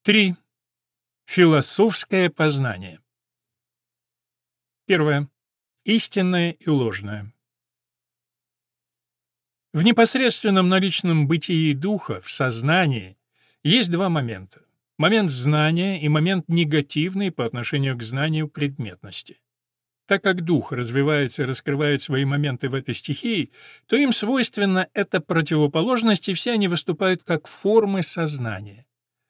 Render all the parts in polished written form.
3. Философское познание. Первое. Истинное и ложное. В непосредственном наличном бытии духа, в сознании, есть два момента. Момент знания и момент негативный по отношению к знанию предметности. Так как дух развивается и раскрывает свои моменты в этой стихии, то им свойственна эта противоположность, и все они выступают как формы сознания.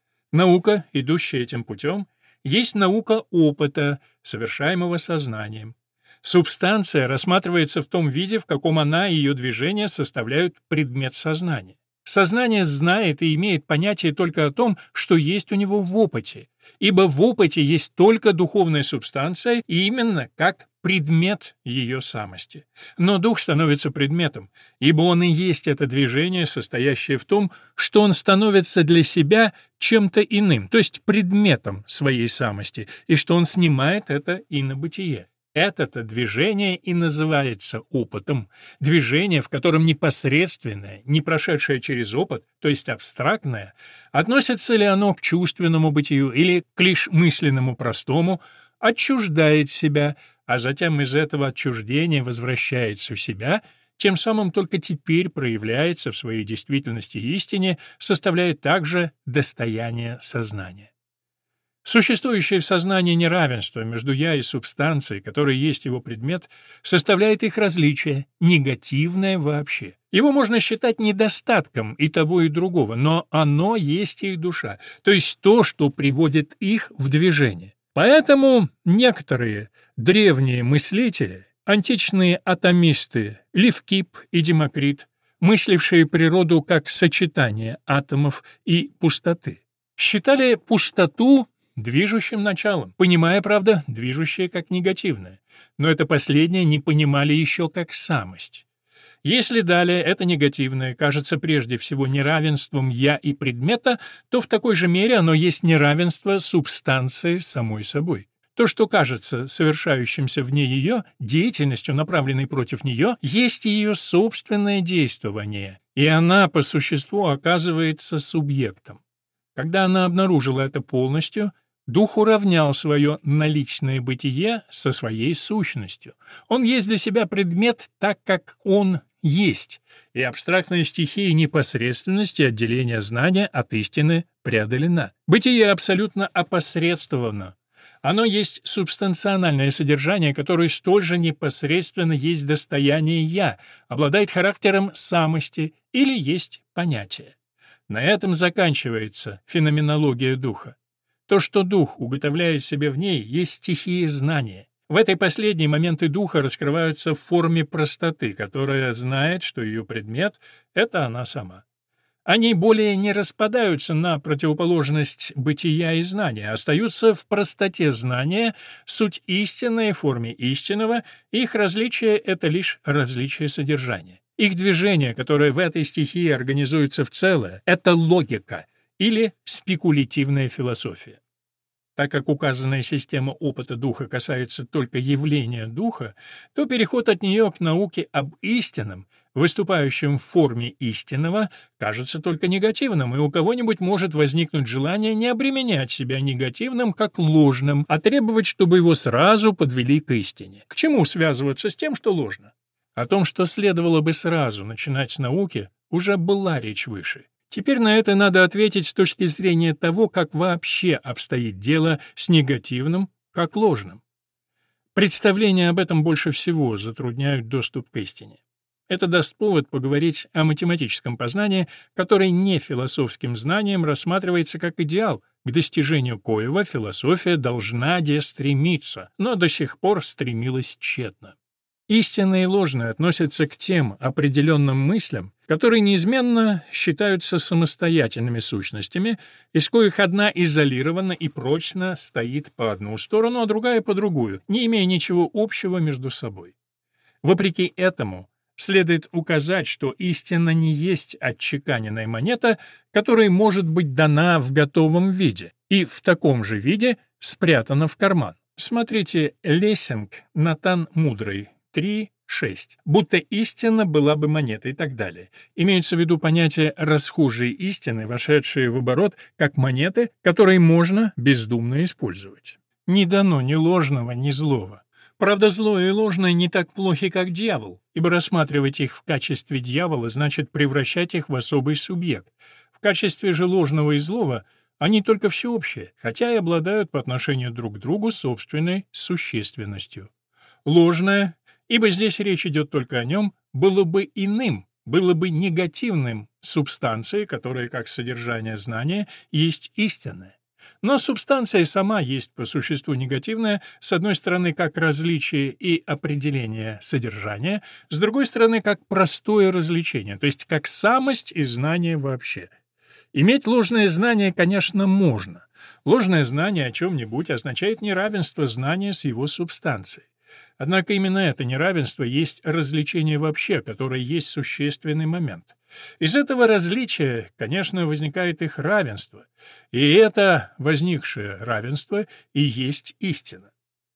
Наука, идущая этим путем, есть наука опыта, совершаемого сознанием. Субстанция рассматривается в том виде, в каком она и ее движения составляют предмет сознания. Сознание знает и имеет понятие только о том, что есть у него в опыте, ибо в опыте есть только духовная субстанция и именно как предмет ее самости. Но дух становится предметом, ибо он и есть это движение, состоящее в том, что он становится для себя чем-то иным, то есть предметом своей самости, и что он снимает это инобытие. Это-то движение и называется опытом, движение, в котором непосредственное, не прошедшее через опыт, то есть абстрактное, относится ли оно к чувственному бытию или к лишь мысленному простому, отчуждает себя, а затем из этого отчуждения возвращается в себя, тем самым только теперь проявляется в своей действительности и истине, составляя также достояние сознания. Существующее в сознании неравенство между «я» и субстанцией, которая есть его предмет, составляет их различие, негативное вообще. Его можно считать недостатком и того, и другого, но оно есть их душа, то есть то, что приводит их в движение. Поэтому некоторые древние мыслители, античные атомисты Левкип и Демокрит, мыслившие природу как сочетание атомов и пустоты, считали пустоту движущим началом, понимая, правда, движущее как негативное, но это последнее не понимали еще как самость. Если далее это негативное кажется прежде всего неравенством «я» и предмета, то в такой же мере оно есть неравенство субстанции самой собой. То, что кажется совершающимся вне ее, деятельностью, направленной против нее, есть ее собственное действование, и она по существу оказывается субъектом. Когда она обнаружила это полностью, дух уравнял свое наличное бытие со своей сущностью. Он есть для себя предмет так, как он есть, и абстрактная стихия непосредственности отделения знания от истины преодолена. Бытие абсолютно опосредствовано. Оно есть субстанциональное содержание, которое столь же непосредственно есть достояние «я», обладает характером самости или есть понятие. На этом заканчивается феноменология духа. То, что дух уготовляет себе в ней, есть стихия знания. В этой последней моменты духа раскрываются в форме простоты, которая знает, что ее предмет — это она сама. Они более не распадаются на противоположность бытия и знания, а остаются в простоте знания, суть истинная в форме истинного, их различие — это лишь различие содержания. Их движение, которое в этой стихии организуется в целое, — это логика или спекулятивная философия. Так как указанная система опыта духа касается только явления духа, то переход от нее к науке об истинном, выступающем в форме истинного, кажется только негативным, и у кого-нибудь может возникнуть желание не обременять себя негативным как ложным, а требовать, чтобы его сразу подвели к истине. К чему связываться с тем, что ложно? О том, что следовало бы сразу начинать с науки, уже была речь выше. Теперь на это надо ответить с точки зрения того, как вообще обстоит дело с негативным, как ложным. Представления об этом больше всего затрудняют доступ к истине. Это даст повод поговорить о математическом познании, которое не философским знанием рассматривается как идеал, к достижению коего философия должна стремиться, но до сих пор стремилась тщетно. Истинное и ложное относятся к тем определенным мыслям, которые неизменно считаются самостоятельными сущностями, из коих одна изолированно и прочно стоит по одну сторону, а другая по другую, не имея ничего общего между собой. Вопреки этому, следует указать, что истина не есть отчеканенная монета, которая может быть дана в готовом виде, и в таком же виде спрятана в карман. Смотрите Лессинг, Натан Мудрый, 3, 6. Будто истина была бы монетой и так далее. Имеются в виду понятия расхожей истины, вошедшие в оборот, как монеты, которые можно бездумно использовать. Не дано ни ложного, ни злого. Правда, злое и ложное не так плохи, как дьявол, ибо рассматривать их в качестве дьявола значит превращать их в особый субъект. В качестве же ложного и злого они только всеобщие, хотя и обладают по отношению друг к другу собственной существенностью. Ложное, ибо здесь речь идет только о нем, было бы иным, было бы негативным субстанцией, которая, как содержание знания, есть истинная. Но субстанция сама есть по существу негативная, с одной стороны, как различие и определение содержания, с другой стороны, как простое развлечение, то есть как самость и знание вообще. Иметь ложное знание, конечно, можно. Ложное знание о чем-нибудь означает неравенство знания с его субстанцией. Однако именно это неравенство есть развлечение вообще, которое есть существенный момент. Из этого различия, конечно, возникает их равенство, и это возникшее равенство и есть истина.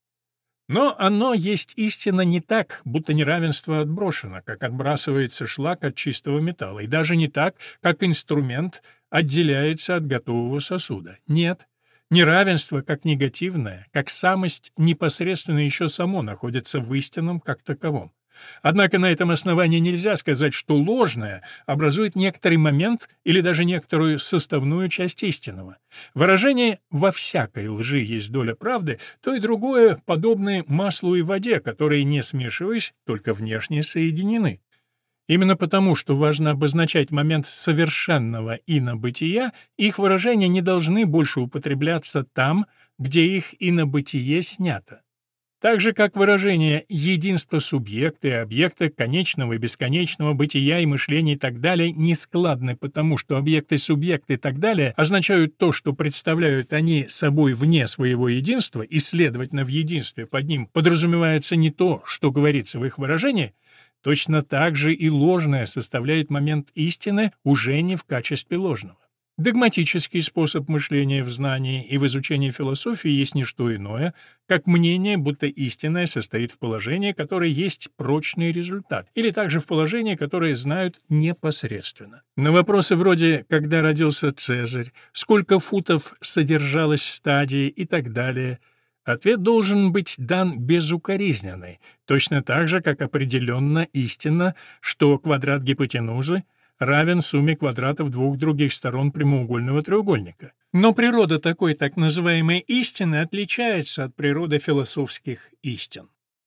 Но оно есть истина не так, будто неравенство отброшено, как отбрасывается шлак от чистого металла, и даже не так, как инструмент отделяется от готового сосуда. Нет. Неравенство, как негативное, как самость, непосредственно еще само находится в истинном как таковом. Однако на этом основании нельзя сказать, что ложное образует некоторый момент или даже некоторую составную часть истинного. Выражение «во всякой лжи есть доля правды» то и другое подобны маслу и воде, которые, не смешиваясь, только внешне соединены. Именно потому, что важно обозначать момент совершенного инобытия, их выражения не должны больше употребляться там, где их инобытие снято. Так же, как выражение «единство субъекта и объекта конечного и бесконечного бытия и мышления» и так далее не складны, потому что объекты, субъекты и так далее означают то, что представляют они собой вне своего единства, и, следовательно, в единстве под ним подразумевается не то, что говорится в их выражении, точно так же и ложное составляет момент истины уже не в качестве ложного. Догматический способ мышления в знании и в изучении философии есть не что иное, как мнение, будто истинное состоит в положении, которое есть прочный результат, или также в положении, которое знают непосредственно. На вопросы вроде «когда родился Цезарь?», «сколько футов содержалось в стадии?» и так далее – ответ должен быть дан безукоризненный, точно так же, как определенно истинно, что квадрат гипотенузы равен сумме квадратов двух других сторон прямоугольного треугольника. Но природа такой так называемой истины отличается от природы философских истин.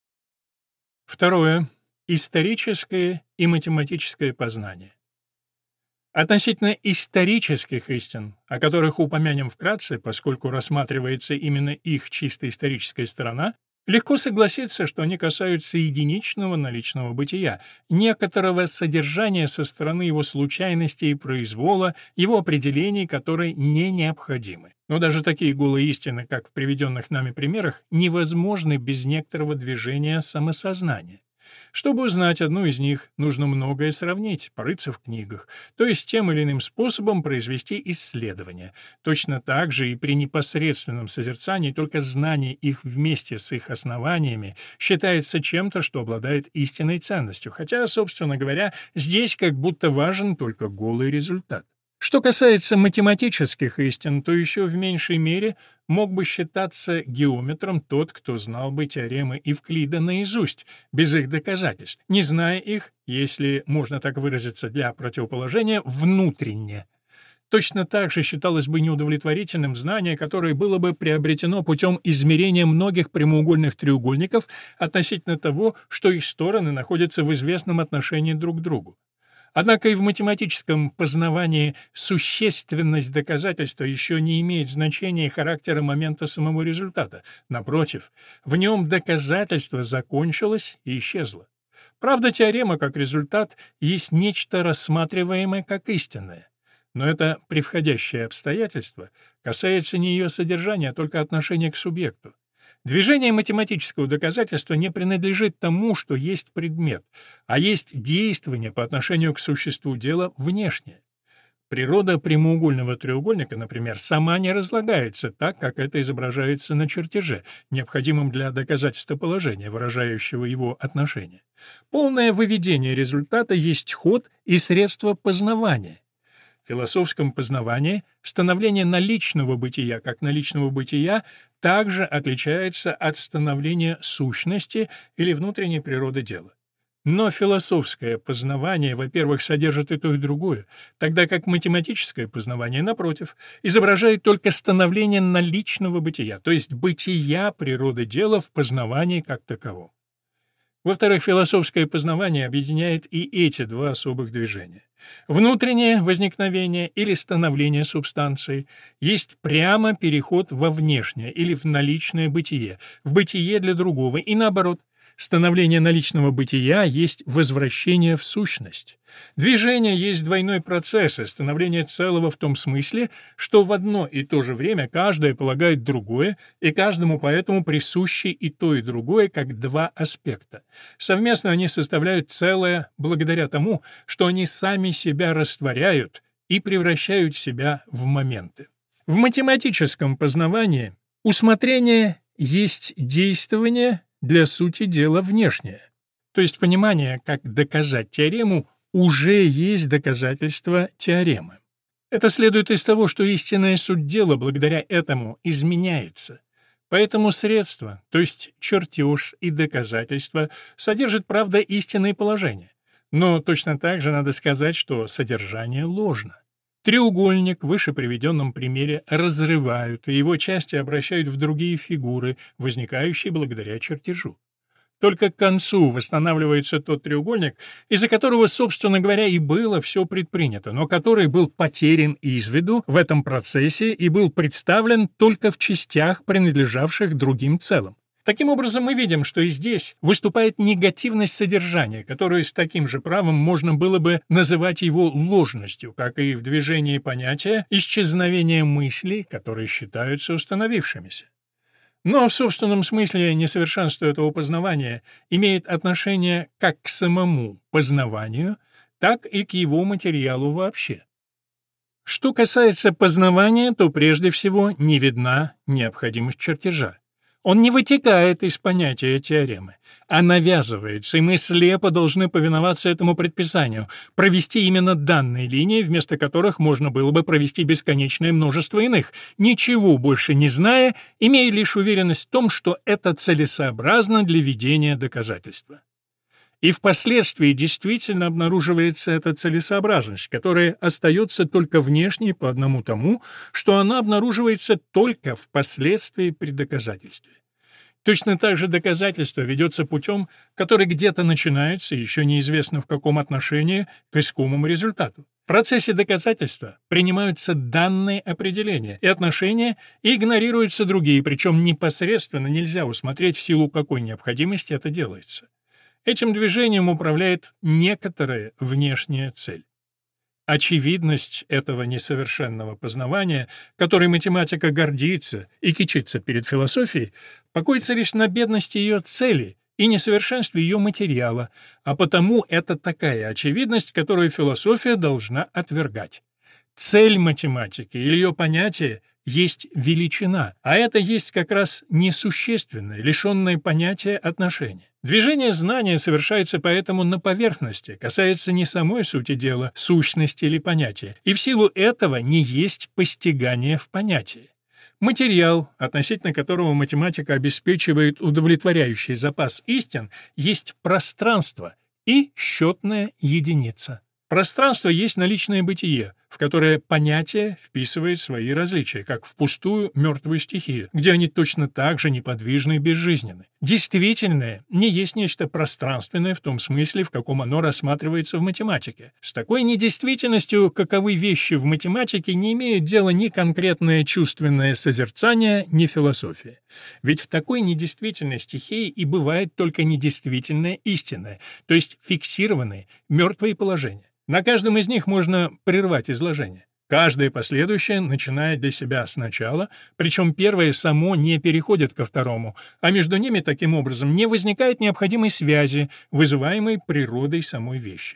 Второе. Историческое и математическое познание. Относительно исторических истин, о которых упомянем вкратце, поскольку рассматривается именно их чисто историческая сторона, легко согласиться, что они касаются единичного наличного бытия, некоторого содержания со стороны его случайности и произвола, его определений, которые не необходимы. Но даже такие голые истины, как в приведенных нами примерах, невозможны без некоторого движения самосознания. Чтобы узнать одну из них, нужно многое сравнить, порыться в книгах, то есть тем или иным способом произвести исследование. Точно так же и при непосредственном созерцании только знание их вместе с их основаниями считается чем-то, что обладает истинной ценностью, хотя, собственно говоря, здесь как будто важен только голый результат. Что касается математических истин, то еще в меньшей мере мог бы считаться геометром тот, кто знал бы теоремы Евклида наизусть, без их доказательств, не зная их, если можно так выразиться для противоположения, внутренне. Точно так же считалось бы неудовлетворительным знание, которое было бы приобретено путем измерения многих прямоугольных треугольников относительно того, что их стороны находятся в известном отношении друг к другу. Однако и в математическом познавании существенность доказательства еще не имеет значения и характера момента самого результата. Напротив, в нем доказательство закончилось и исчезло. Правда, теорема как результат есть нечто рассматриваемое как истинное. Но это превходящее обстоятельство касается не ее содержания, а только отношения к субъекту. Движение математического доказательства не принадлежит тому, что есть предмет, а есть действование по отношению к существу дела внешнее. Природа прямоугольного треугольника, например, сама не разлагается так, как это изображается на чертеже, необходимом для доказательства положения, выражающего его отношение. Полное выведение результата есть ход и средство познавания. В философском познавании становление наличного бытия как наличного бытия также отличается от становления сущности или внутренней природы дела. Но философское познавание, во-первых, содержит и то, и другое, тогда как математическое познавание, напротив, изображает только становление наличного бытия, то есть бытия природы дела в познавании как таковом. Во-вторых, философское познавание объединяет и эти два особых движения. Внутреннее возникновение или становление субстанции есть прямо переход во внешнее или в наличное бытие, в бытие для другого, и наоборот. Становление наличного бытия есть возвращение в сущность. Движение есть двойной процесс, и становление целого в том смысле, что в одно и то же время каждое полагает другое, и каждому поэтому присущи и то, и другое, как два аспекта. Совместно они составляют целое благодаря тому, что они сами себя растворяют и превращают себя в моменты. В математическом познавании усмотрение есть действование для сути дела внешнее. То есть понимание, как доказать теорему, уже есть доказательство теоремы. Это следует из того, что истинная суть дела благодаря этому изменяется. Поэтому средства, то есть чертеж и доказательства, содержат, правда, истинные положения. Но точно так же надо сказать, что содержание ложно. Треугольник в выше приведенном примере разрывают, и его части обращают в другие фигуры, возникающие благодаря чертежу. Только к концу восстанавливается тот треугольник, из-за которого, собственно говоря, и было все предпринято, но который был потерян из виду в этом процессе и был представлен только в частях, принадлежавших другим целым. Таким образом, мы видим, что и здесь выступает негативность содержания, которую с таким же правом можно было бы называть его ложностью, как и в движении понятия исчезновения мыслей, которые считаются установившимися. Но в собственном смысле несовершенство этого познавания имеет отношение как к самому познаванию, так и к его материалу вообще. Что касается познавания, то прежде всего не видна необходимость чертежа. Он не вытекает из понятия теоремы, а навязывается, и мы слепо должны повиноваться этому предписанию, провести именно данные линии, вместо которых можно было бы провести бесконечное множество иных, ничего больше не зная, имея лишь уверенность в том, что это целесообразно для ведения доказательства. И впоследствии действительно обнаруживается эта целесообразность, которая остается только внешней по одному тому, что она обнаруживается только впоследствии при доказательстве. Точно так же доказательство ведется путем, который где-то начинается, еще неизвестно в каком отношении, к искомому результату. В процессе доказательства принимаются данные определения и отношения, и игнорируются другие, причем непосредственно нельзя усмотреть, в силу какой необходимости это делается. Этим движением управляет некоторая внешняя цель. Очевидность этого несовершенного познавания, которой математика гордится и кичится перед философией, покоится лишь на бедности ее цели и несовершенстве ее материала, а потому это такая очевидность, которую философия должна отвергать. Цель математики или ее понятие есть величина, а это есть как раз несущественное, лишенное понятия отношение. Движение знания совершается поэтому на поверхности, касается не самой сути дела, сущности или понятия, и в силу этого не есть постигание в понятии. Материал, относительно которого математика обеспечивает удовлетворяющий запас истин, есть пространство и счетная единица. Пространство есть наличное бытие, в которое понятие вписывает свои различия, как в пустую мертвую стихию, где они точно так же неподвижны и безжизненны. Действительное не есть нечто пространственное в том смысле, в каком оно рассматривается в математике. С такой недействительностью, каковы вещи в математике, не имеют дела ни конкретное чувственное созерцание, ни философия. Ведь в такой недействительной стихии и бывает только недействительное истинное, то есть фиксированные, мертвые положения. На каждом из них можно прервать изложение. Каждое последующее начинает для себя сначала, причем первое само не переходит ко второму, а между ними таким образом не возникает необходимой связи, вызываемой природой самой вещи.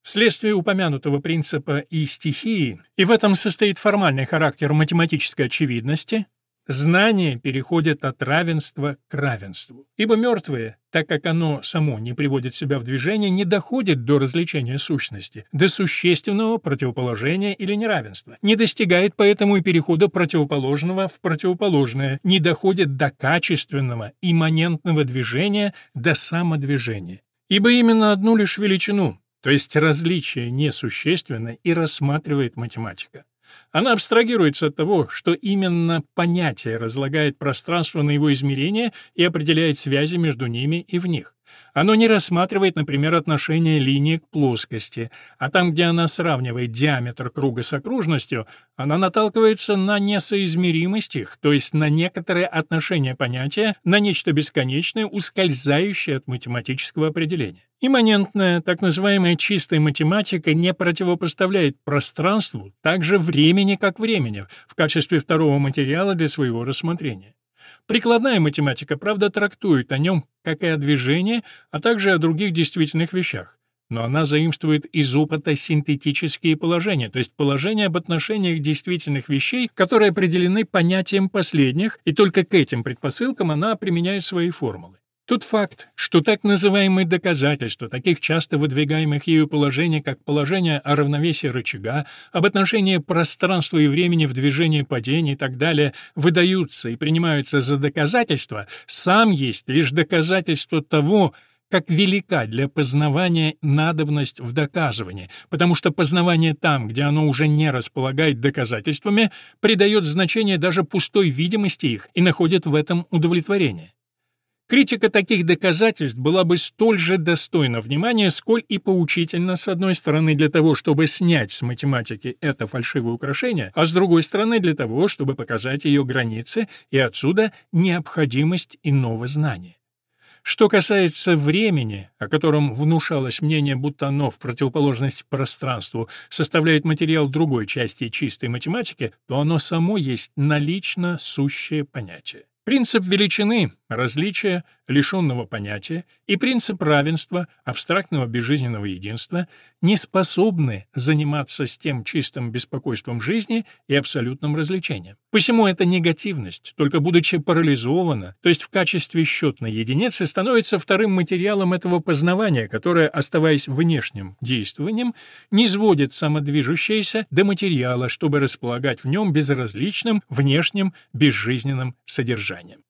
Вследствие упомянутого принципа и стихии, и в этом состоит формальный характер математической очевидности, знание переходит от равенства к равенству. Ибо мертвое, так как оно само не приводит себя в движение, не доходит до развлечения сущности, до существенного противоположения или неравенства, не достигает поэтому и перехода противоположного в противоположное, не доходит до качественного, имманентного движения, до самодвижения. Ибо именно одну лишь величину, то есть различие, несущественно и рассматривает математика. Она абстрагируется от того, что именно понятие разлагает пространство на его измерения и определяет связи между ними и в них. Оно не рассматривает, например, отношение линии к плоскости, а там, где она сравнивает диаметр круга с окружностью, она наталкивается на несоизмеримость их, то есть на некоторое отношение понятия, на нечто бесконечное, ускользающее от математического определения. Имманентная, так называемая чистая математика не противопоставляет пространству также времени как времени в качестве второго материала для своего рассмотрения. Прикладная математика, правда, трактует о нем как и о движении, а также о других действительных вещах. Но она заимствует из опыта синтетические положения, то есть положения об отношениях действительных вещей, которые определены понятием последних, и только к этим предпосылкам она применяет свои формулы. Тот факт, что так называемые доказательства таких часто выдвигаемых ею положений, как положение о равновесии рычага, об отношении пространства и времени в движении падения и так далее, выдаются и принимаются за доказательства, сам есть лишь доказательство того, как велика для познавания надобность в доказывании, потому что познавание там, где оно уже не располагает доказательствами, придает значение даже пустой видимости их и находит в этом удовлетворение. Критика таких доказательств была бы столь же достойна внимания, сколь и поучительна, с одной стороны, для того, чтобы снять с математики это фальшивое украшение, а с другой стороны, для того, чтобы показать ее границы и отсюда необходимость иного знания. Что касается времени, о котором внушалось мнение, будто оно в противоположность пространству составляет материал другой части чистой математики, то оно само есть налично сущее понятие. Принцип величины, различия, лишенного понятия, и принцип равенства, абстрактного безжизненного единства, не способны заниматься с тем чистым беспокойством жизни и абсолютным развлечением. Посему эта негативность, только будучи парализована, то есть в качестве счетной единицы, становится вторым материалом этого познавания, которое, оставаясь внешним действованием, низводит самодвижущееся до материала, чтобы располагать в нем безразличным, внешним, безжизненным содержанием.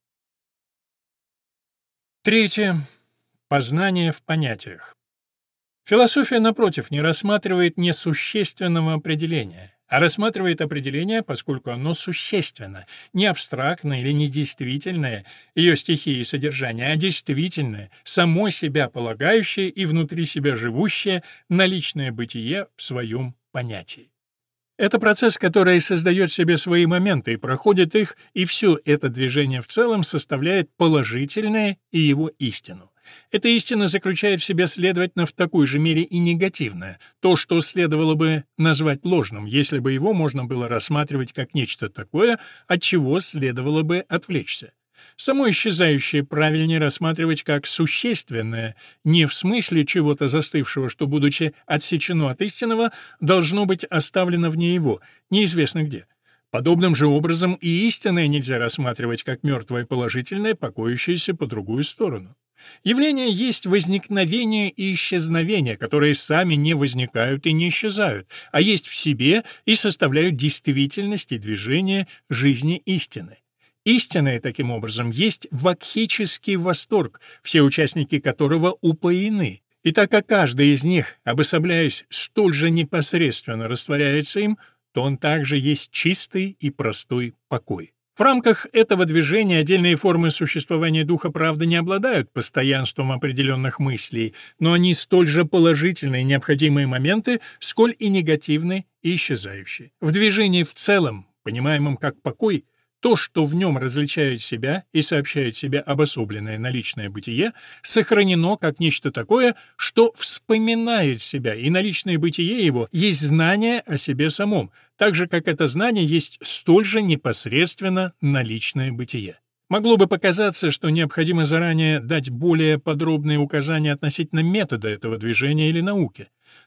Третье. Познание в понятиях. Философия, напротив, не рассматривает несущественного определения, а рассматривает определение, поскольку оно существенно, не абстрактное или недействительное, ее стихии и содержание, а действительное, само себя полагающее и внутри себя живущее, наличное бытие в своем понятии. Это процесс, который создает в себе свои моменты и проходит их, и все это движение в целом составляет положительное и его истину. Эта истина заключает в себе, следовательно, в такой же мере и негативное, то, что следовало бы назвать ложным, если бы его можно было рассматривать как нечто такое, от чего следовало бы отвлечься. Само исчезающее правильнее рассматривать как существенное, не в смысле чего-то застывшего, что, будучи отсечено от истинного, должно быть оставлено вне его, неизвестно где. Подобным же образом и истинное нельзя рассматривать как мертвое положительное, покоящееся по другую сторону. Явление есть возникновение и исчезновение, которые сами не возникают и не исчезают, а есть в себе и составляют действительность и движение жизни истины. Истинное, таким образом, есть вакхический восторг, все участники которого упоены, и так как каждый из них, обособляясь, столь же непосредственно растворяется им, то он также есть чистый и простой покой. В рамках этого движения отдельные формы существования духа, правда, не обладают постоянством определенных мыслей, но они столь же положительные необходимые моменты, сколь и негативные и исчезающие. В движении в целом, понимаемом как покой, то, что в нем различает себя и сообщает себе обособленное наличное бытие, сохранено как нечто такое, что вспоминает себя, и наличное бытие его есть знание о себе самом, так же, как это знание есть столь же непосредственно наличное бытие. Могло бы показаться, что необходимо заранее дать более подробные указания относительно метода этого движения или науки.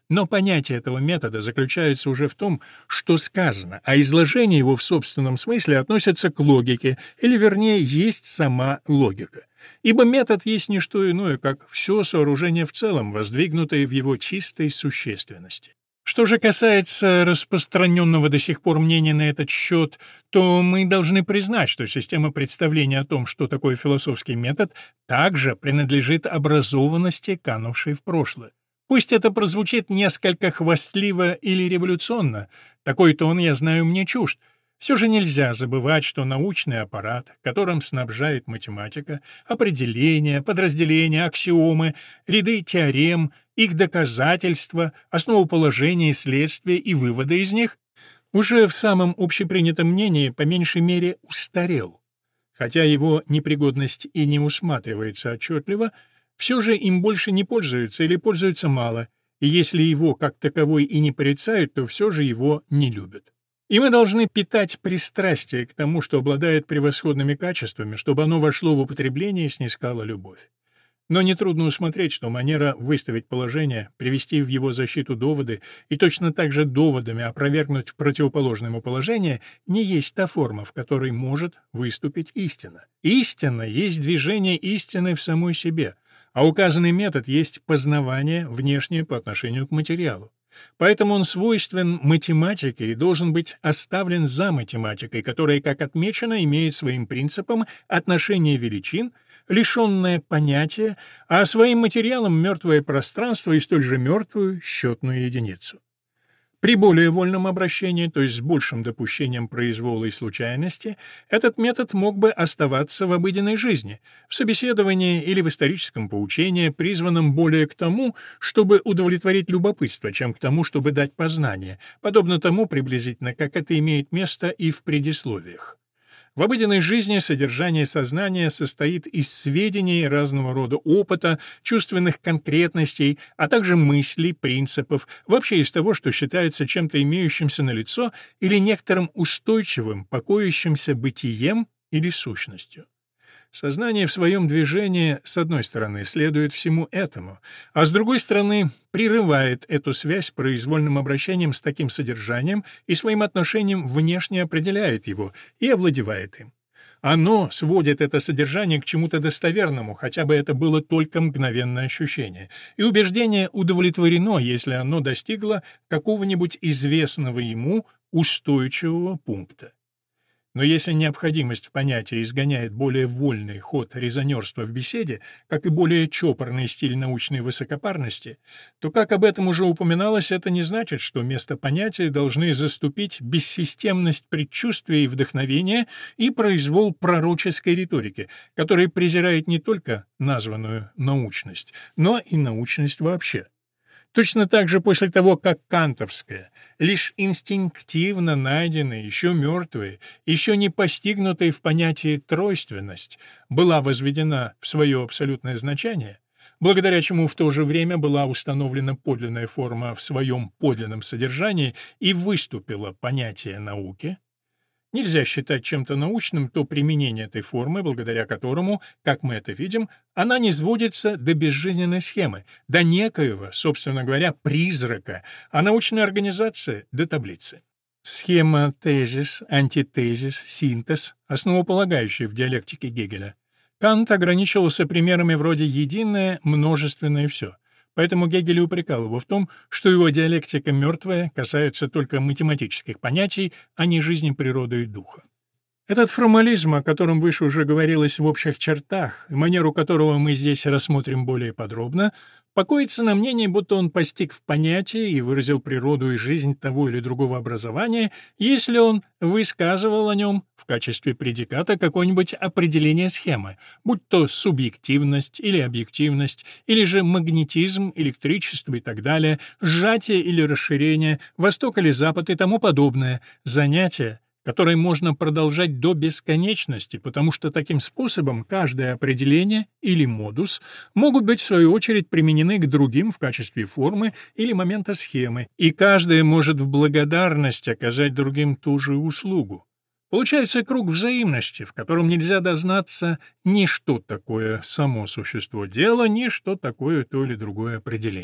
Но понятие этого метода заключается уже в том, что сказано, а изложение его в собственном смысле относится к логике, или вернее, есть сама логика. Ибо метод есть не что иное, как все сооружение в целом, воздвигнутое в его чистой существенности. Что же касается распространенного до сих пор мнения на этот счет, то мы должны признать, что система представления о том, что такое философский метод, также принадлежит образованности, канувшей в прошлое. Пусть это прозвучит несколько хвастливо или революционно, такой тон, я знаю, мне чужд. Все же нельзя забывать, что научный аппарат, которым снабжает математика, определения, подразделения, аксиомы, ряды теорем, их доказательства, основоположения, следствия и выводы из них, уже в самом общепринятом мнении по меньшей мере устарел. Хотя его непригодность и не усматривается отчетливо, все же им больше не пользуются или пользуются мало, и если его как таковой и не порицают, то все же его не любят. И мы должны питать пристрастие к тому, что обладает превосходными качествами, чтобы оно вошло в употребление и снискало любовь. Но нетрудно усмотреть, что манера выставить положение, привести в его защиту доводы и точно так же доводами опровергнуть противоположное ему положение не есть та форма, в которой может выступить истина. Истина есть движение истины в самой себе, а указанный метод есть познавание внешнее по отношению к материалу. Поэтому он свойствен математике и должен быть оставлен за математикой, которая, как отмечено, имеет своим принципом отношение величин, лишенное понятия, а своим материалом мертвое пространство и столь же мертвую счетную единицу. При более вольном обращении, то есть с большим допущением произвола и случайности, этот метод мог бы оставаться в обыденной жизни, в собеседовании или в историческом поучении, призванном более к тому, чтобы удовлетворить любопытство, чем к тому, чтобы дать познание, подобно тому приблизительно, как это имеет место и в предисловиях. В обыденной жизни содержание сознания состоит из сведений разного рода опыта, чувственных конкретностей, а также мыслей, принципов, вообще из того, что считается чем-то имеющимся налицо или некоторым устойчивым, покоящимся бытием или сущностью. Сознание в своем движении, с одной стороны, следует всему этому, а с другой стороны, прерывает эту связь произвольным обращением с таким содержанием и своим отношением внешне определяет его и овладевает им. Оно сводит это содержание к чему-то достоверному, хотя бы это было только мгновенное ощущение, и убеждение удовлетворено, если оно достигло какого-нибудь известного ему устойчивого пункта. Но если необходимость в понятии изгоняет более вольный ход резонерства в беседе, как и более чопорный стиль научной высокопарности, то, как об этом уже упоминалось, это не значит, что вместо понятия должны заступить бессистемность предчувствия и вдохновения и произвол пророческой риторики, которая презирает не только названную научность, но и научность вообще. Точно так же после того, как кантовская, лишь инстинктивно найденная, еще мертвая, еще не постигнутая в понятии тройственность, была возведена в свое абсолютное значение, благодаря чему в то же время была установлена подлинная форма в своем подлинном содержании и выступило понятие науки, нельзя считать чем-то научным то применение этой формы, благодаря которому, как мы это видим, она не сводится до безжизненной схемы, до некоего, собственно говоря, призрака, а научная организация — до таблицы. Схема тезис, антитезис, синтез, основополагающие в диалектике Гегеля. Кант ограничивался примерами вроде «единое», «множественное» — все. Поэтому Гегель упрекал его в том, что его диалектика мертвая касается только математических понятий, а не жизни природы и духа. Этот формализм, о котором выше уже говорилось в общих чертах, и манеру которого мы здесь рассмотрим более подробно, покоится на мнении, будто он постиг в понятии и выразил природу и жизнь того или другого образования, если он высказывал о нем в качестве предиката какое-нибудь определение схемы, будь то субъективность или объективность, или же магнетизм, электричество и так далее, сжатие или расширение, восток или запад и тому подобное, занятие, который можно продолжать до бесконечности, потому что таким способом каждое определение или модус могут быть в свою очередь применены к другим в качестве формы или момента схемы, и каждое может в благодарность оказать другим ту же услугу. Получается круг взаимности, в котором нельзя дознаться ни что такое само существо дела, ни что такое то или другое определение.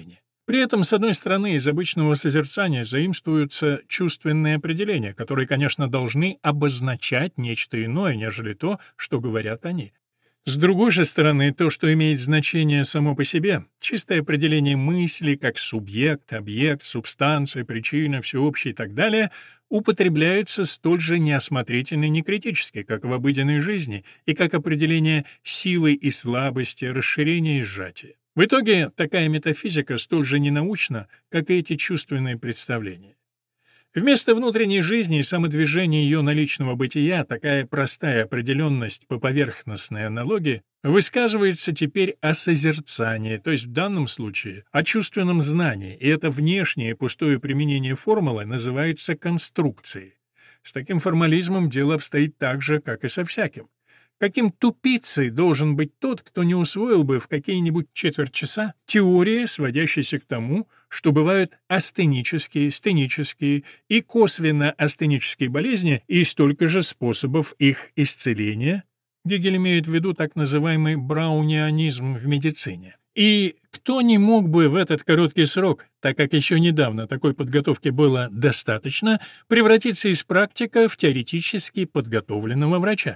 При этом, с одной стороны, из обычного созерцания заимствуются чувственные определения, которые, конечно, должны обозначать нечто иное, нежели то, что говорят они. С другой же стороны, то, что имеет значение само по себе, чистое определение мысли как субъект, объект, субстанция, причина, всеобщее и так далее, употребляются столь же неосмотрительно и некритически, как в обыденной жизни, и как определение силы и слабости, расширения и сжатия. В итоге такая метафизика столь же ненаучна, как и эти чувственные представления. Вместо внутренней жизни и самодвижения ее наличного бытия такая простая определенность по поверхностной аналогии высказывается теперь о созерцании, то есть в данном случае о чувственном знании, и это внешнее пустое применение формулы называется конструкцией. С таким формализмом дело обстоит так же, как и со всяким. Каким тупицей должен быть тот, кто не усвоил бы в какие-нибудь четверть часа теории, сводящейся к тому, что бывают астенические, стенические и косвенно-астенические болезни и столько же способов их исцеления? Гегель имеет в виду так называемый браунианизм в медицине. И кто не мог бы в этот короткий срок, так как еще недавно такой подготовки было достаточно, превратиться из практика в теоретически подготовленного врача?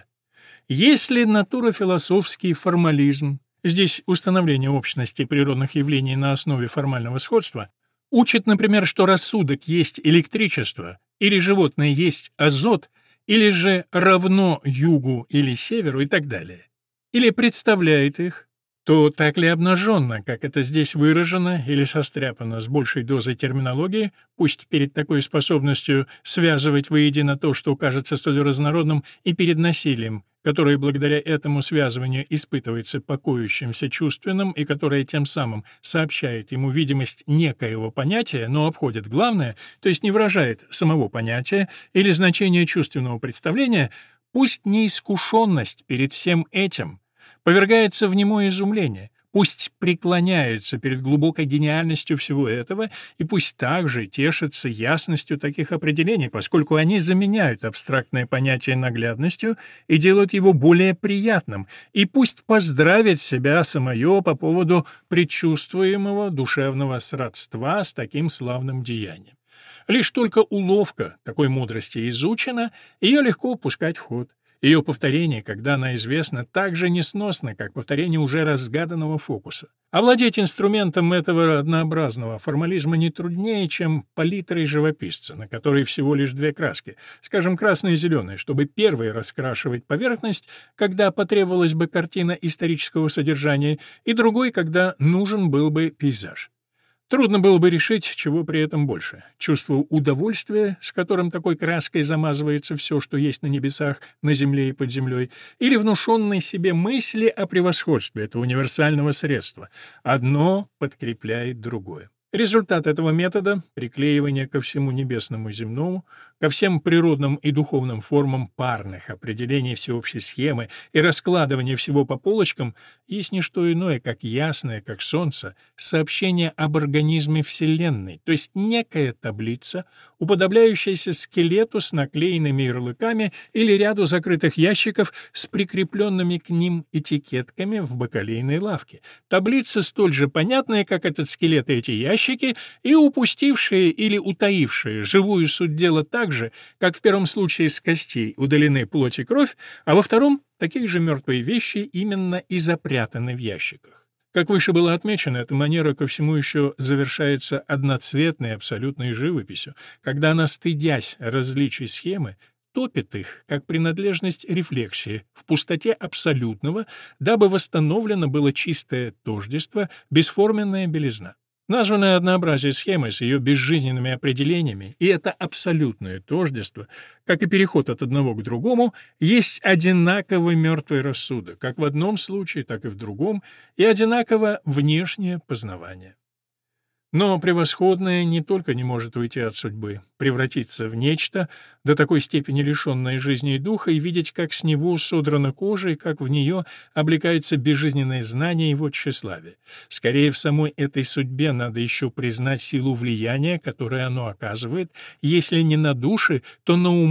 Если натурофилософский формализм, здесь установление общности природных явлений на основе формального сходства, учит, например, что рассудок есть электричество, или животное есть азот, или же равно югу или северу и так далее, или представляет их, то так ли обнаженно, как это здесь выражено или состряпано с большей дозой терминологии, пусть перед такой способностью связывать воедино то, что кажется столь разнородным, и перед насилием, которое благодаря этому связыванию испытывается покоящимся чувственным и которое тем самым сообщает ему видимость некоего понятия, но обходит главное, то есть не выражает самого понятия или значения чувственного представления, пусть неискушенность перед всем этим повергается в немое изумление, пусть преклоняется перед глубокой гениальностью всего этого, и пусть также тешится ясностью таких определений, поскольку они заменяют абстрактное понятие наглядностью и делают его более приятным, и пусть поздравит себя самое по поводу предчувствуемого душевного сродства с таким славным деянием. Лишь только уловка такой мудрости изучена, ее легко пускать в ход. Ее повторение, когда она известна, так же несносно, как повторение уже разгаданного фокуса. Овладеть инструментом этого однообразного формализма не труднее, чем палитрой живописца, на которой всего лишь две краски, скажем, красная и зеленая, чтобы первой раскрашивать поверхность, когда потребовалась бы картина исторического содержания, и другой, когда нужен был бы пейзаж. Трудно было бы решить, чего при этом больше: чувство удовольствия, с которым такой краской замазывается все, что есть на небесах, на земле и под землей, или внушенной себе мысли о превосходстве этого универсального средства. Одно подкрепляет другое. Результат этого метода — приклеивание ко всему небесному и земному, ко всем природным и духовным формам парных определений всеобщей схемы и раскладывание всего по полочкам — есть не что иное, как ясное, как солнце, сообщение об организме Вселенной, то есть некая таблица, уподобляющаяся скелету с наклеенными ярлыками или ряду закрытых ящиков с прикрепленными к ним этикетками в бакалейной лавке. Таблица столь же понятная, как этот скелет и эти ящики, и упустившие или утаившие живую суть дела так же, как в первом случае с костей удалены плоть и кровь, а во втором такие же мертвые вещи именно и запрятаны в ящиках. Как выше было отмечено, эта манера ко всему еще завершается одноцветной абсолютной живописью, когда она, стыдясь различий схемы, топит их, как принадлежность рефлексии, в пустоте абсолютного, дабы восстановлено было чистое тождество, бесформенная белизна. Названное однообразие схемы с ее безжизненными определениями и это абсолютное тождество, как и переход от одного к другому, есть одинаковый мертвый рассудок, как в одном случае, так и в другом, и одинаково внешнее познавание. Но превосходное не только не может уйти от судьбы, превратиться в нечто, до такой степени лишенное жизни и духа, и видеть, как с него содрана кожа, и как в нее облекается безжизненное знание его тщеславия. Скорее, в самой этой судьбе надо еще признать силу влияния, которое оно оказывает, если не на души, то на умы,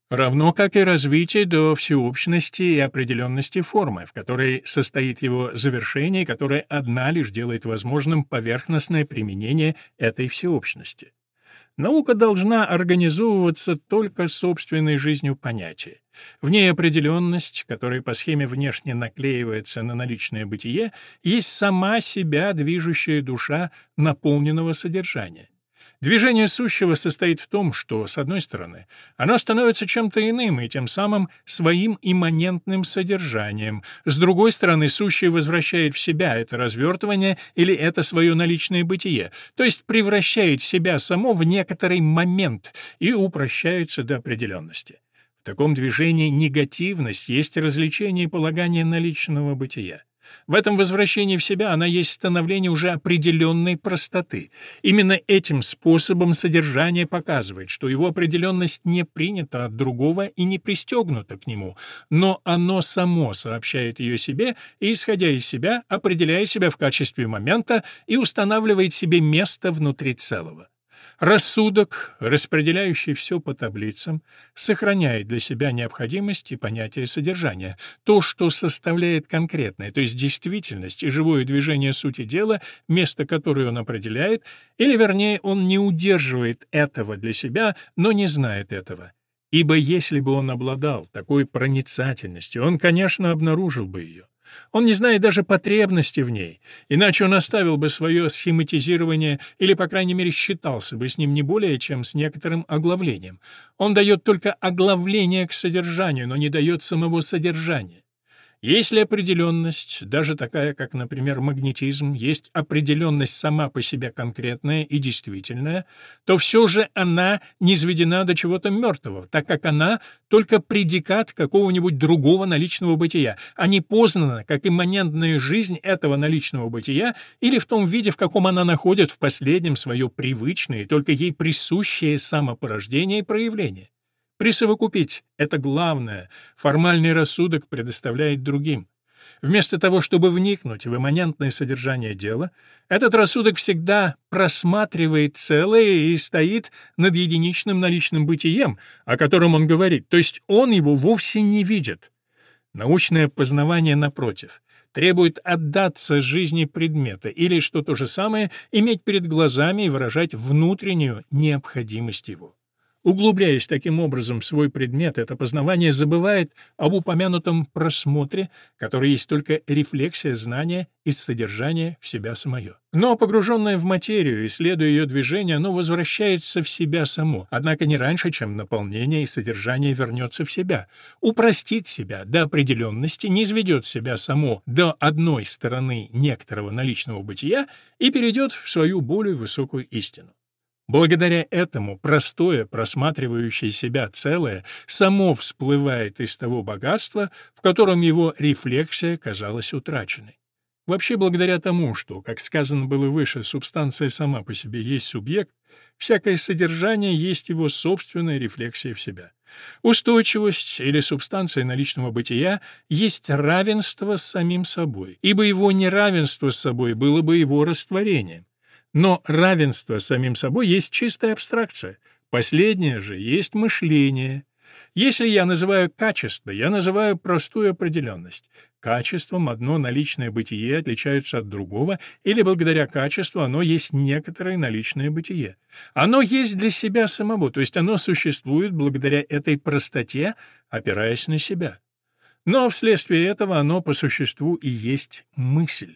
равно как и развитие до всеобщности и определенности формы, в которой состоит его завершение, которое одна лишь делает возможным поверхностное применение этой всеобщности. Наука должна организовываться только собственной жизнью понятия. В ней определенность, которая по схеме внешне наклеивается на наличное бытие, есть сама себя движущая душа наполненного содержания. Движение сущего состоит в том, что, с одной стороны, оно становится чем-то иным и тем самым своим имманентным содержанием, с другой стороны, сущее возвращает в себя это развертывание или это свое наличное бытие, то есть превращает себя само в некоторый момент и упрощается до определенности. В таком движении негативность есть развлечение и полагание наличного бытия. В этом возвращении в себя она есть становление уже определенной простоты. Именно этим способом содержание показывает, что его определенность не принята от другого и не пристегнута к нему, но оно само сообщает ее себе и, исходя из себя, определяет себя в качестве момента и устанавливает себе место внутри целого. Рассудок, распределяющий все по таблицам, сохраняет для себя необходимость и понятие содержания, то, что составляет конкретное, то есть действительность и живое движение сути дела, место которое он определяет, или, вернее, он не удерживает этого для себя, но не знает этого. Ибо если бы он обладал такой проницательностью, он, конечно, обнаружил бы ее. Он не знает даже потребности в ней, иначе он оставил бы свое схематизирование или, по крайней мере, считался бы с ним не более, чем с некоторым оглавлением. Он дает только оглавление к содержанию, но не дает самого содержания. Если определенность, даже такая, как, например, магнетизм, есть определенность сама по себе конкретная и действительная, то все же она низведена до чего-то мертвого, так как она только предикат какого-нибудь другого наличного бытия, а не познана как имманентная жизнь этого наличного бытия или в том виде, в каком она находит в последнем свое привычное и только ей присущее самопорождение и проявление. Присовокупить — это главное, формальный рассудок предоставляет другим. Вместо того, чтобы вникнуть в имманентное содержание дела, этот рассудок всегда просматривает целое и стоит над единичным наличным бытием, о котором он говорит, то есть он его вовсе не видит. Научное познавание, напротив, требует отдаться жизни предмета или, что то же самое, иметь перед глазами и выражать внутреннюю необходимость его. Углубляясь таким образом в свой предмет, это познавание забывает об упомянутом просмотре, который есть только рефлексия знания из содержания в себя самое. Но, погруженное в материю, исследуя ее движение, оно возвращается в себя само, однако не раньше, чем наполнение и содержание вернется в себя, упростит себя до определенности, низведет себя само до одной стороны некоторого наличного бытия и перейдет в свою более высокую истину. Благодаря этому простое, просматривающее себя целое, само всплывает из того богатства, в котором его рефлексия казалась утраченной. Вообще, благодаря тому, что, как сказано было выше, субстанция сама по себе есть субъект, всякое содержание есть его собственная рефлексия в себя. Устойчивость или субстанция наличного бытия есть равенство с самим собой, ибо его неравенство с собой было бы его растворением. Но равенство с самим собой есть чистая абстракция, последнее же есть мышление. Если я называю качество, я называю простую определенность. Качеством одно наличное бытие отличается от другого, или благодаря качеству оно есть некоторое наличное бытие. Оно есть для себя самого, то есть оно существует благодаря этой простоте, опираясь на себя. Но вследствие этого оно по существу и есть мысль.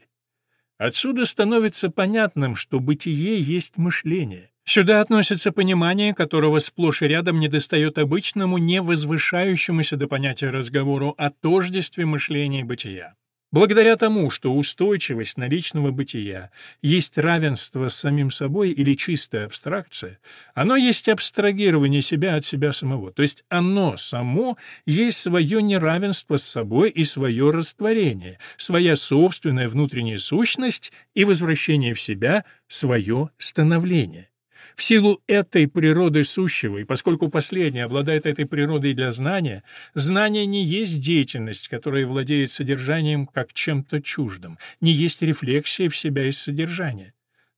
Отсюда становится понятным, что бытие есть мышление. Сюда относится понимание, которого сплошь и рядом недостает обычному, не возвышающемуся до понятия разговору о тождестве мышления и бытия. Благодаря тому, что устойчивость наличного бытия есть равенство с самим собой или чистая абстракция, оно есть абстрагирование себя от себя самого, то есть оно само есть свое неравенство с собой и свое растворение, своя собственная внутренняя сущность и возвращение в себя, свое становление. В силу этой природы сущего, и поскольку последнее обладает этой природой для знания, знание не есть деятельность, которая владеет содержанием как чем-то чуждым, не есть рефлексия в себя из содержания.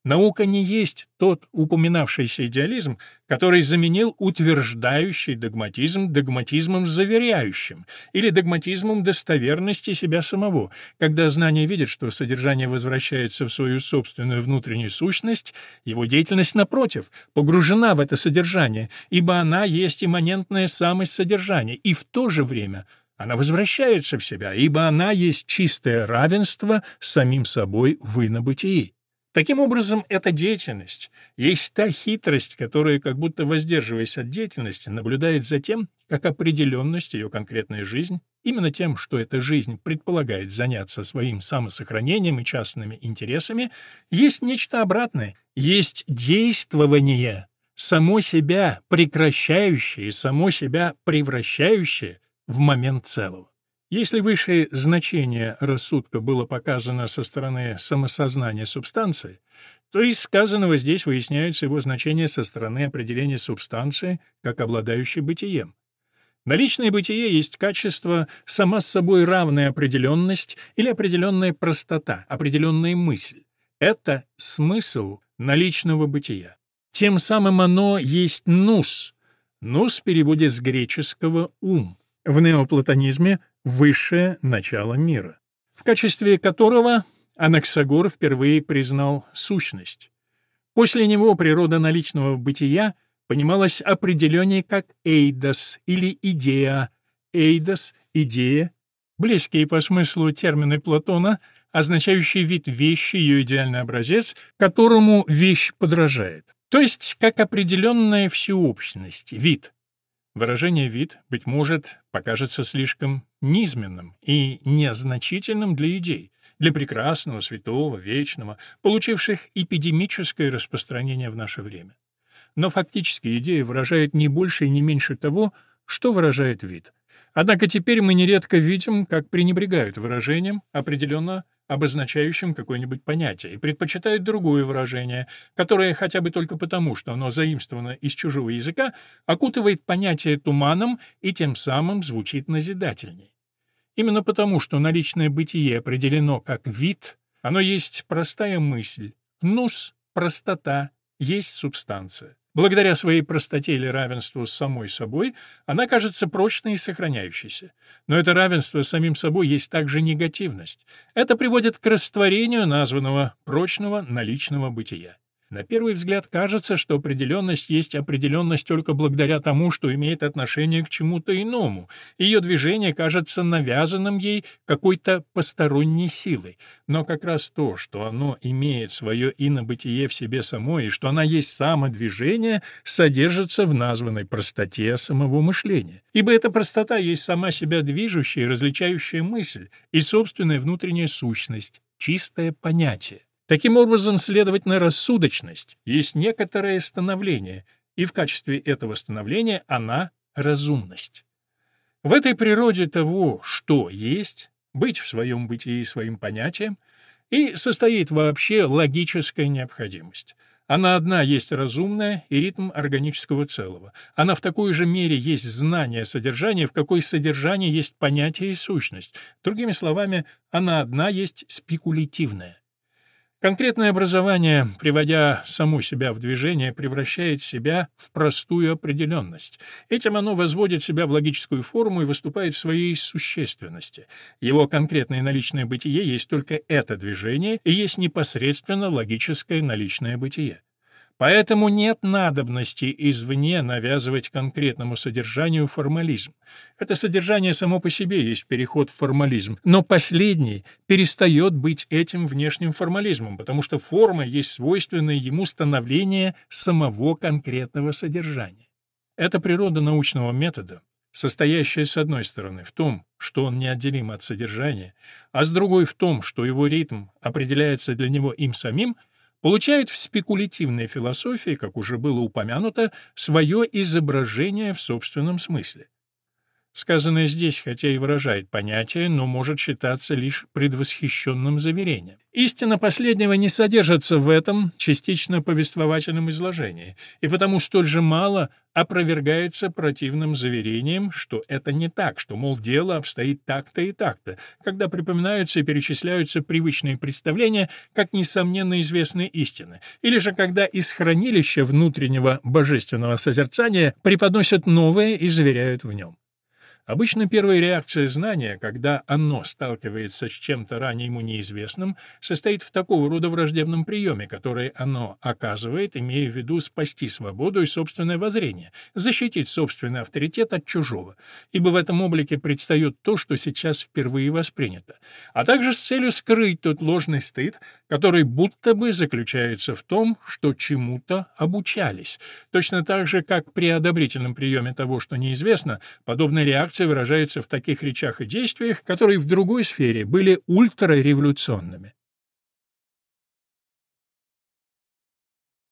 Наука не есть тот упоминавшийся идеализм, который заменил утверждающий догматизм догматизмом заверяющим или догматизмом достоверности себя самого, когда знание видит, что содержание возвращается в свою собственную внутреннюю сущность, его деятельность, напротив, погружена в это содержание, ибо она есть имманентная самость содержания, и в то же время она возвращается в себя, ибо она есть чистое равенство с самим собой в инобытии. Таким образом, эта деятельность есть та хитрость, которая, как будто воздерживаясь от деятельности, наблюдает за тем, как определенность ее конкретная жизнь, именно тем, что эта жизнь предполагает заняться своим самосохранением и частными интересами, есть нечто обратное, есть действование, само себя прекращающее, само себя превращающее в момент целого. Если высшее значение рассудка было показано со стороны самосознания субстанции, то из сказанного здесь выясняется его значение со стороны определения субстанции как обладающей бытием. Наличное бытие есть качество, сама с собой равная определенность или определенная простота, определенная мысль. Это смысл наличного бытия. Тем самым оно есть нус. Нус в переводе с греческого «ум». В неоплатонизме — высшее начало мира, в качестве которого Анаксагор впервые признал сущность. После него природа наличного бытия понималась определеннее как эйдос или идея. Эйдос — идея, близкие по смыслу термины Платона, означающие вид вещи, ее идеальный образец, которому вещь подражает, то есть как определенная всеобщность, вид. Выражение «вид», быть может, покажется слишком низменным и незначительным для идей, для прекрасного, святого, вечного, получивших эпидемическое распространение в наше время. Но фактически идея выражает не больше и не меньше того, что выражает вид. Однако теперь мы нередко видим, как пренебрегают выражением, определенно обозначающим какое-нибудь понятие, и предпочитают другое выражение, которое хотя бы только потому, что оно заимствовано из чужого языка, окутывает понятие туманом и тем самым звучит назидательней. Именно потому, что наличное бытие определено как вид, оно есть простая мысль, нус — простота, есть субстанция. Благодаря своей простоте или равенству с самой собой она кажется прочной и сохраняющейся. Но это равенство с самим собой есть также негативность. Это приводит к растворению названного прочного наличного бытия. На первый взгляд кажется, что определенность есть определенность только благодаря тому, что имеет отношение к чему-то иному. Ее движение кажется навязанным ей какой-то посторонней силой. Но как раз то, что оно имеет свое инобытие в себе самой, и что она есть самодвижение, содержится в названной простоте самого мышления. Ибо эта простота есть сама себя движущая и различающая мысль, и собственная внутренняя сущность, чистое понятие. Таким образом, следовательно, рассудочность есть некоторое становление, и в качестве этого становления она — разумность. В этой природе того, что есть, быть в своем бытии своим понятием, и состоит вообще логическая необходимость. Она одна есть разумная и ритм органического целого. Она в такой же мере есть знание содержания, в какой содержание есть понятие и сущность. Другими словами, она одна есть спекулятивная. Конкретное образование, приводя саму себя в движение, превращает себя в простую определенность. Этим оно возводит себя в логическую форму и выступает в своей существенности. Его конкретное наличное бытие есть только это движение и есть непосредственно логическое наличное бытие. Поэтому нет надобности извне навязывать конкретному содержанию формализм. Это содержание само по себе есть переход в формализм, но последний перестает быть этим внешним формализмом, потому что форма есть свойственное ему становление самого конкретного содержания. Это природа научного метода, состоящая с одной стороны в том, что он неотделим от содержания, а с другой в том, что его ритм определяется для него им самим, получает в спекулятивной философии, как уже было упомянуто, свое изображение в собственном смысле. Сказанное здесь, хотя и выражает понятие, но может считаться лишь предвосхищенным заверением. Истина последнего не содержится в этом частично повествовательном изложении, и потому столь же мало опровергается противным заверением, что это не так, что, мол, дело обстоит так-то и так-то, когда припоминаются и перечисляются привычные представления как несомненно известные истины, или же когда из хранилища внутреннего божественного созерцания преподносят новое и заверяют в нем. Обычно первая реакция знания, когда оно сталкивается с чем-то ранее ему неизвестным, состоит в такого рода враждебном приеме, который оно оказывает, имея в виду спасти свободу и собственное воззрение, защитить собственный авторитет от чужого, ибо в этом облике предстает то, что сейчас впервые воспринято, а также с целью скрыть тот ложный стыд, который будто бы заключается в том, что чему-то обучались. Точно так же, как при одобрительном приеме того, что неизвестно, подобная реакция выражается в таких речах и действиях, которые в другой сфере были ультрареволюционными.